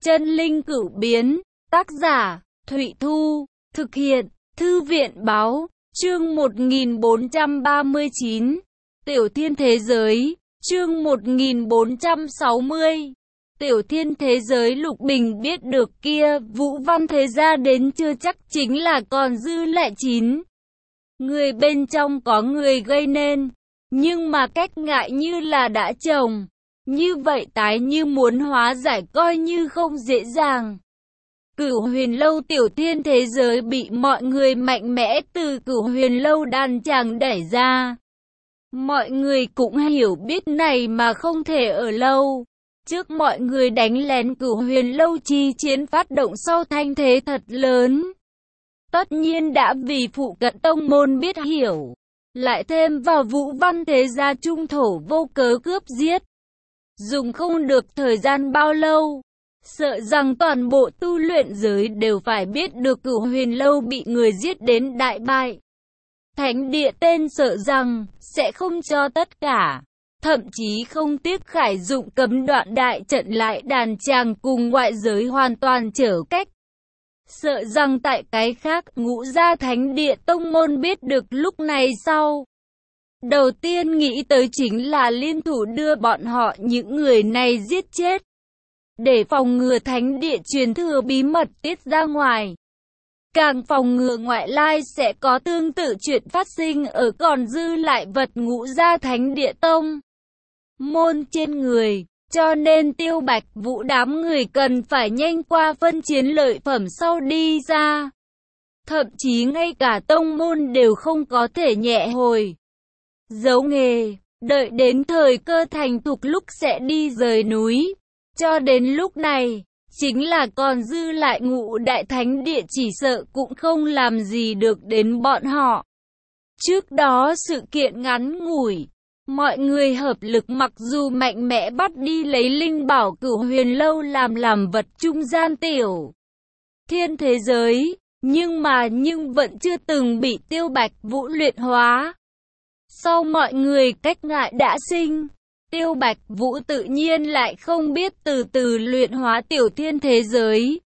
Chân linh cửu biến, tác giả, Thụy Thu, thực hiện, Thư viện báo, chương 1439, Tiểu Thiên Thế Giới, chương 1460, Tiểu Thiên Thế Giới. Lục Bình biết được kia, Vũ Văn Thế Gia đến chưa chắc chính là còn dư lại 9 người bên trong có người gây nên, nhưng mà cách ngại như là đã trồng. Như vậy tái như muốn hóa giải coi như không dễ dàng. Cửu Huyền Lâu Tiểu Thiên Thế Giới bị mọi người mạnh mẽ từ Cửu Huyền Lâu đàn chàng đẩy ra. Mọi người cũng hiểu biết này mà không thể ở lâu. Trước mọi người đánh lén Cửu Huyền Lâu chi chiến phát động sau thanh thế thật lớn. Tất nhiên đã vì phụ cận tông môn biết hiểu. Lại thêm vào Vũ Văn Thế Gia trung thổ vô cớ cướp giết. Dùng không được thời gian bao lâu, sợ rằng toàn bộ tu luyện giới đều phải biết được Cửu Huyền Lâu bị người giết đến đại bại. Thánh địa tên sợ rằng sẽ không cho tất cả, thậm chí không tiếc khải dụng cấm đoạn đại trận lại đàn chàng cùng ngoại giới hoàn toàn trở cách. Sợ rằng tại cái khác Ngũ Gia Thánh Địa tông môn biết được lúc này sau. Đầu tiên nghĩ tới chính là liên thủ đưa bọn họ những người này giết chết. Để phòng ngừa thánh địa truyền thừa bí mật tiết ra ngoài. Càng phòng ngừa ngoại lai sẽ có tương tự chuyện phát sinh ở còn dư lại vật Ngũ Gia Thánh Địa tông môn trên người. Cho nên Tiêu Bạch Vũ đám người cần phải nhanh qua phân chiến lợi phẩm sau đi ra. Thậm chí ngay cả tông môn đều không có thể nhẹ hồi giấu nghề, đợi đến thời cơ thành thục lúc sẽ đi rời núi. Cho đến lúc này, chính là còn dư lại Ngũ Đại Thánh Địa chỉ sợ cũng không làm gì được đến bọn họ. Trước đó sự kiện ngắn ngủi, mọi người hợp lực mặc dù mạnh mẽ bắt đi lấy linh bảo Cửu Huyền Lâu làm vật trung gian Tiểu Thiên Thế Giới, nhưng vẫn chưa từng bị Tiêu Bạch Vũ luyện hóa. Sau mọi người cách ngại đã sinh, Tiêu Bạch Vũ tự nhiên lại không biết từ từ luyện hóa Tiểu Thiên Thế Giới.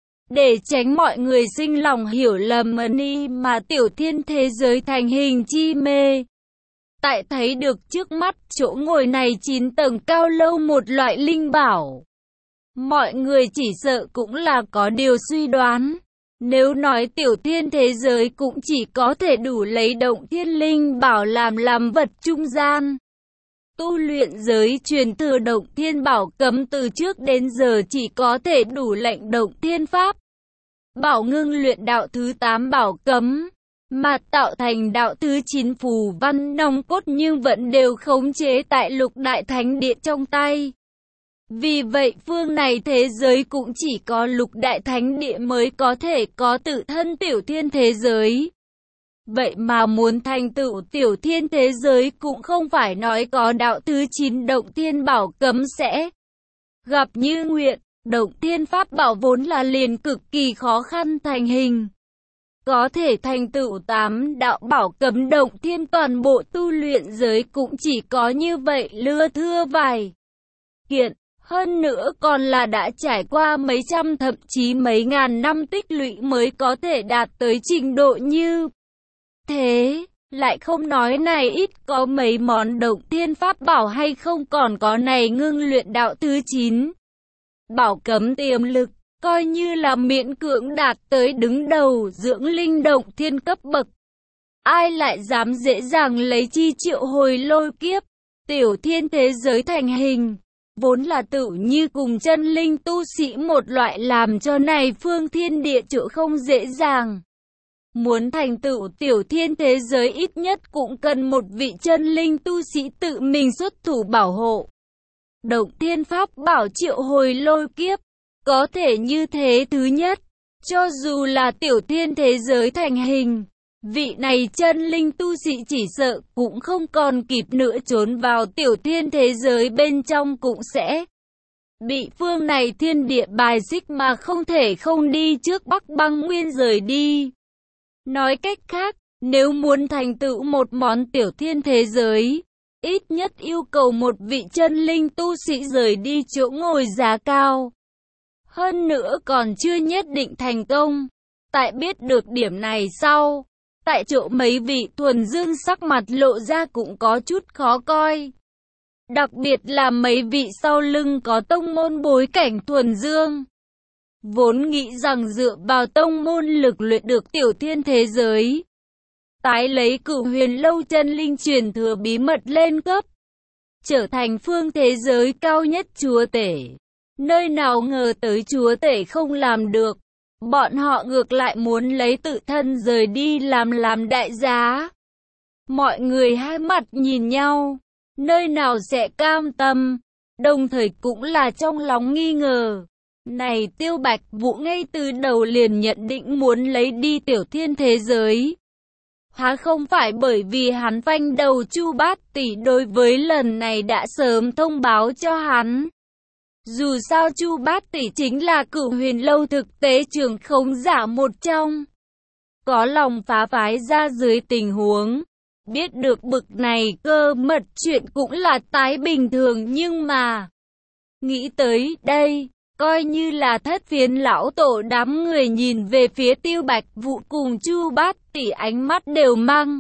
Để tránh mọi người sinh lòng hiểu lầm mà Tiểu Thiên Thế Giới thành hình chi mê. Tại thấy được trước mắt chỗ ngồi này 9 tầng cao lâu một loại linh bảo. Mọi người chỉ sợ cũng là có điều suy đoán. Nếu nói Tiểu Thiên Thế Giới cũng chỉ có thể đủ lấy Động Thiên Linh bảo làm vật trung gian. Tu luyện giới truyền thừa Động Thiên Bảo cấm từ trước đến giờ chỉ có thể đủ lệnh Động Thiên Pháp. Bảo ngưng luyện đạo thứ 8 bảo cấm, mà tạo thành đạo thứ 9 phù văn nòng cốt nhưng vẫn đều khống chế tại Lục Đại Thánh Địa trong tay. Vì vậy phương này thế giới cũng chỉ có Lục Đại Thánh Địa mới có thể có tự thân Tiểu Thiên Thế Giới. Vậy mà muốn thành tựu Tiểu Thiên Thế Giới cũng không phải nói có đạo thứ 9 Động Thiên Bảo cấm sẽ gặp như nguyện. Động Thiên Pháp bảo vốn là liền cực kỳ khó khăn thành hình. Có thể thành tựu 8 đạo bảo cấm Động Thiên, toàn bộ tu luyện giới cũng chỉ có như vậy lưa thưa vài kiện. Hơn nữa còn là đã trải qua mấy trăm thậm chí mấy ngàn năm tích lũy mới có thể đạt tới trình độ như thế. Lại không nói này ít có mấy món Động Thiên Pháp bảo hay không, còn có này ngưng luyện đạo thứ 9 bảo cấm tiềm lực, coi như là miễn cưỡng đạt tới đứng đầu dưỡng linh Động Thiên cấp bậc. Ai lại dám dễ dàng lấy chi triệu hồi lôi kiếp. Tiểu Thiên Thế Giới thành hình vốn là tự như cùng chân linh tu sĩ một loại, làm cho này phương thiên địa chỗ không dễ dàng. Muốn thành tựu Tiểu Thiên Thế Giới ít nhất cũng cần một vị chân linh tu sĩ tự mình xuất thủ bảo hộ. Động Thiên Pháp bảo triệu hồi lôi kiếp, có thể như thế. Thứ nhất, cho dù là Tiểu Thiên Thế Giới thành hình, vị này chân linh tu sĩ chỉ sợ cũng không còn kịp nữa trốn vào Tiểu Thiên Thế Giới bên trong, cũng sẽ bị phương này thiên địa bài xích mà không thể không đi trước Bắc Băng Nguyên rời đi. Nói cách khác, nếu muốn thành tựu một món Tiểu Thiên Thế Giới, ít nhất yêu cầu một vị chân linh tu sĩ rời đi chỗ ngồi giá cao. Hơn nữa còn chưa nhất định thành công. Tại biết được điểm này sau, tại chỗ mấy vị thuần dương sắc mặt lộ ra cũng có chút khó coi. Đặc biệt là mấy vị sau lưng có tông môn bối cảnh thuần dương. Vốn nghĩ rằng dựa vào tông môn lực luyện được tiểu thiên thế giới, tái lấy Cửu Huyền Lâu chân linh truyền thừa bí mật lên cấp, trở thành phương thế giới cao nhất chúa tể. Nơi nào ngờ tới chúa tể không làm được, bọn họ ngược lại muốn lấy tự thân rời đi làm đại giá. Mọi người hai mặt nhìn nhau, nơi nào sẽ cam tâm, đồng thời cũng là trong lòng nghi ngờ. Này Tiêu Bạch Vũ ngay từ đầu liền nhận định muốn lấy đi tiểu thiên thế giới. Há không phải bởi vì hắn phanh đầu Chu Bát Tỷ đối với lần này đã sớm thông báo cho hắn. Dù sao Chu Bát Tỷ chính là Cửu Huyền Lâu thực tế trưởng khống giả một trong. Có lòng phá phái ra dưới tình huống. Biết được bực này cơ mật chuyện cũng là tái bình thường nhưng mà. Nghĩ tới đây, coi như là thất phiến lão tổ đám người nhìn về phía Tiêu Bạch Vũ cùng Chu Bát Tỷ ánh mắt đều mang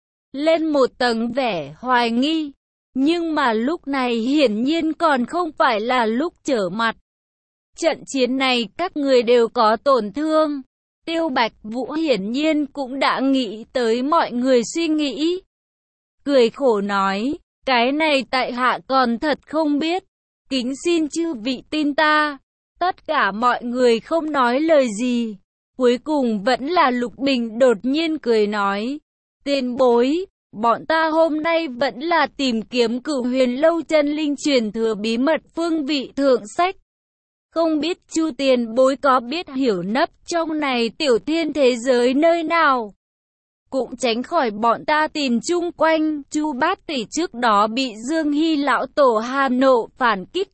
lên một tầng vẻ hoài nghi. Nhưng mà lúc này hiển nhiên còn không phải là lúc trở mặt. Trận chiến này các người đều có tổn thương. Tiêu Bạch Vũ hiển nhiên cũng đã nghĩ tới mọi người suy nghĩ. Cười khổ nói, cái này tại hạ còn thật không biết. Kính xin chư vị tin ta. Tất cả mọi người không nói lời gì. Cuối cùng vẫn là Lục Bình đột nhiên cười nói, tiền bối, bọn ta hôm nay vẫn là tìm kiếm Cửu Huyền Lâu chân linh truyền thừa bí mật phương vị thượng sách. Không biết Chu tiền bối có biết hiểu nấp trong này tiểu thiên thế giới nơi nào? Cũng tránh khỏi bọn ta tìm chung quanh. Chu Bát Tỷ trước đó bị Dương Hy lão tổ hà nộ phản kích,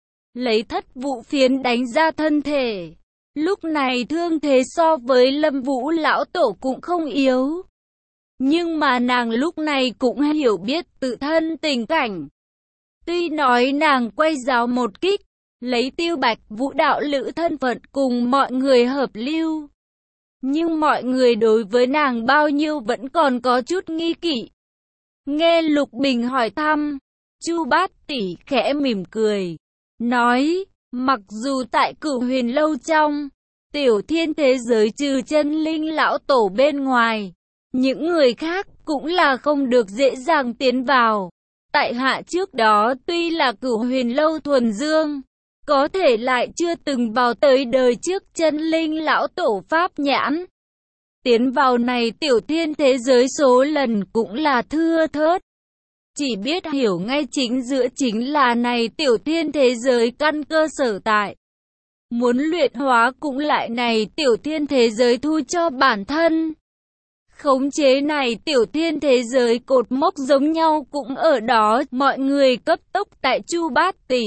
lấy thất vũ phiến đánh ra thân thể. Lúc này thương thế so với Lâm Vũ lão tổ cũng không yếu. Nhưng mà nàng lúc này cũng hiểu biết tự thân tình cảnh. Tuy nói nàng quay giáo một kích, lấy Tiêu Bạch Vũ đạo lữ thân phận cùng mọi người hợp lưu. Nhưng mọi người đối với nàng bao nhiêu vẫn còn có chút nghi kỵ. Nghe Lục Bình hỏi thăm, Chu Bát Tỷ khẽ mỉm cười, nói, mặc dù tại Cửu Huyền Lâu trong tiểu thiên thế giới trừ chân linh lão tổ bên ngoài, những người khác cũng là không được dễ dàng tiến vào. Tại hạ trước đó tuy là Cửu Huyền Lâu thuần dương, có thể lại chưa từng vào tới đời trước chân linh lão tổ pháp nhãn. Tiến vào này tiểu thiên thế giới số lần cũng là thưa thớt. Chỉ biết hiểu ngay chính giữa chính là này tiểu thiên thế giới căn cơ sở tại. Muốn luyện hóa cũng lại này tiểu thiên thế giới thu cho bản thân. Khống chế này tiểu thiên thế giới cột mốc giống nhau cũng ở đó, mọi người cấp tốc tại Chu Bát Tỷ.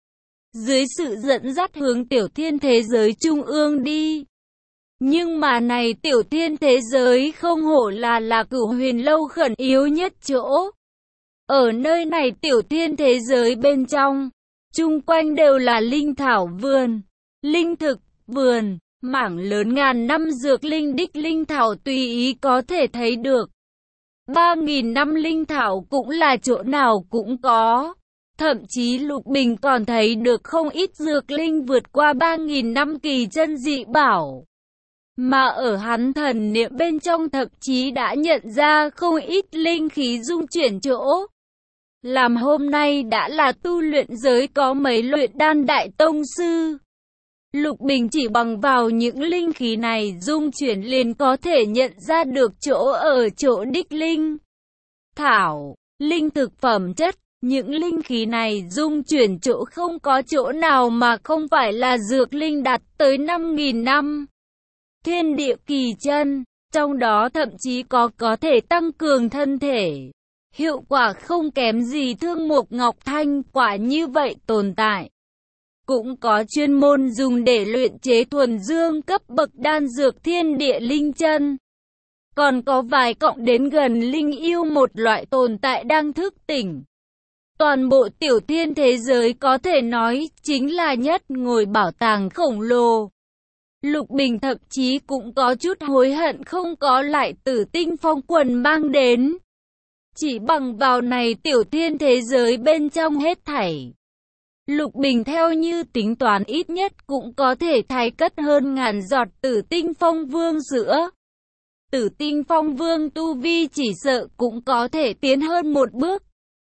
Dưới sự dẫn dắt hướng tiểu thiên thế giới trung ương đi. Nhưng mà này tiểu thiên thế giới không hổ là Cửu Huyền Lâu khẩn yếu nhất chỗ. Ở nơi này tiểu thiên thế giới bên trong, chung quanh đều là linh thảo vườn, linh thực vườn, mảng lớn ngàn năm dược linh đích linh thảo tùy ý có thể thấy được. 3.000 năm linh thảo cũng là chỗ nào cũng có. Thậm chí Lục Bình còn thấy được không ít dược linh vượt qua 3.000 năm kỳ chân dị bảo. Mà ở hắn thần niệm bên trong thậm chí đã nhận ra không ít linh khí dung chuyển chỗ. Làm hôm nay đã là tu luyện giới có mấy luyện đan đại tông sư. Lục Bình chỉ bằng vào những linh khí này dung chuyển liền có thể nhận ra được chỗ ở chỗ đích linh thảo, linh thực phẩm chất. Những linh khí này dung chuyển chỗ không có chỗ nào mà không phải là dược linh đạt tới 5.000 năm. Thiên địa kỳ chân, trong đó thậm chí có thể tăng cường thân thể. Hiệu quả không kém gì Thương Mục Ngọc Thanh, quả như vậy tồn tại. Cũng có chuyên môn dùng để luyện chế thuần dương cấp bậc đan dược thiên địa linh chân. Còn có vài cộng đến gần linh yêu một loại tồn tại đang thức tỉnh. Toàn bộ tiểu thiên thế giới có thể nói chính là nhất ngồi bảo tàng khổng lồ. Lục Bình thậm chí cũng có chút hối hận không có lại Tử Tinh Phong quần mang đến. Chỉ bằng vào này tiểu thiên thế giới bên trong hết thảy. Lục Bình theo như tính toán ít nhất cũng có thể thay cất hơn ngàn giọt Tử Tinh Phong Vương sữa. Tử Tinh Phong Vương tu vi chỉ sợ cũng có thể tiến hơn một bước.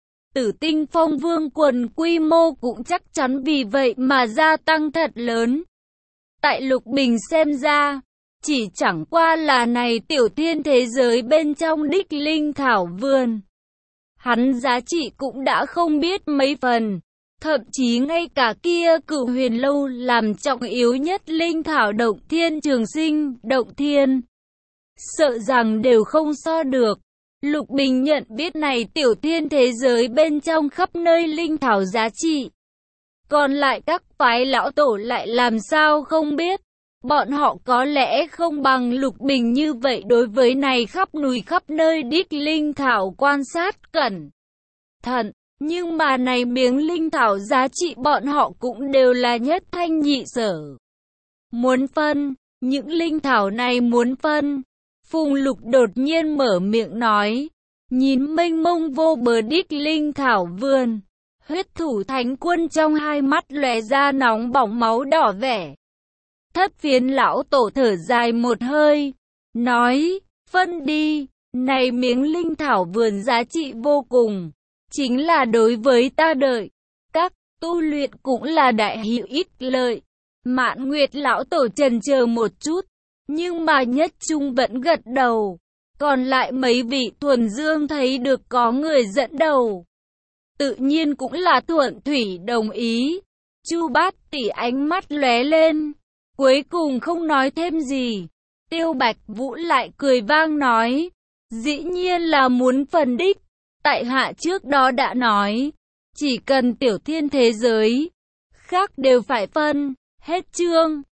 Tử Tinh Phong Vương quần quy mô cũng chắc chắn vì vậy mà gia tăng thật lớn. Tại Lục Bình xem ra, chỉ chẳng qua là này tiểu thiên thế giới bên trong đích linh thảo vườn. Hắn giá trị cũng đã không biết mấy phần. Thậm chí ngay cả kia Cửu Huyền Lâu làm trọng yếu nhất linh thảo động thiên trường sinh, động thiên. Sợ rằng đều không so được. Lục Bình nhận biết này tiểu thiên thế giới bên trong khắp nơi linh thảo giá trị. Còn lại các phái lão tổ lại làm sao không biết. Bọn họ có lẽ không bằng Lục Bình như vậy đối với này khắp núi khắp nơi đích linh thảo quan sát cẩn thận. Nhưng mà này miếng linh thảo giá trị bọn họ cũng đều là nhất thanh nhị sở. Muốn phân, những linh thảo này muốn phân. Phùng Lục đột nhiên mở miệng nói, nhìn mênh mông vô bờ đích linh thảo vườn. Huyết thủ thánh quân trong hai mắt lóe ra nóng bỏng máu đỏ vẻ. Thất phiến lão tổ thở dài một hơi, nói, phân đi, này miếng linh thảo vườn giá trị vô cùng. Chính là đối với ta đợi, các tu luyện cũng là đại hữu ích lợi. Mạn Nguyệt lão tổ chần chờ một chút, nhưng mà Nhất Trung vẫn gật đầu. Còn lại mấy vị thuần dương thấy được có người dẫn đầu, tự nhiên cũng là thuận thủy đồng ý. Chu Bát Tỷ ánh mắt lóe lên, cuối cùng không nói thêm gì. Tiêu Bạch Vũ lại cười vang nói, dĩ nhiên là muốn phân đích. Tại hạ trước đó đã nói, chỉ cần tiểu thiên thế giới, khác đều phải phân. Hết chương.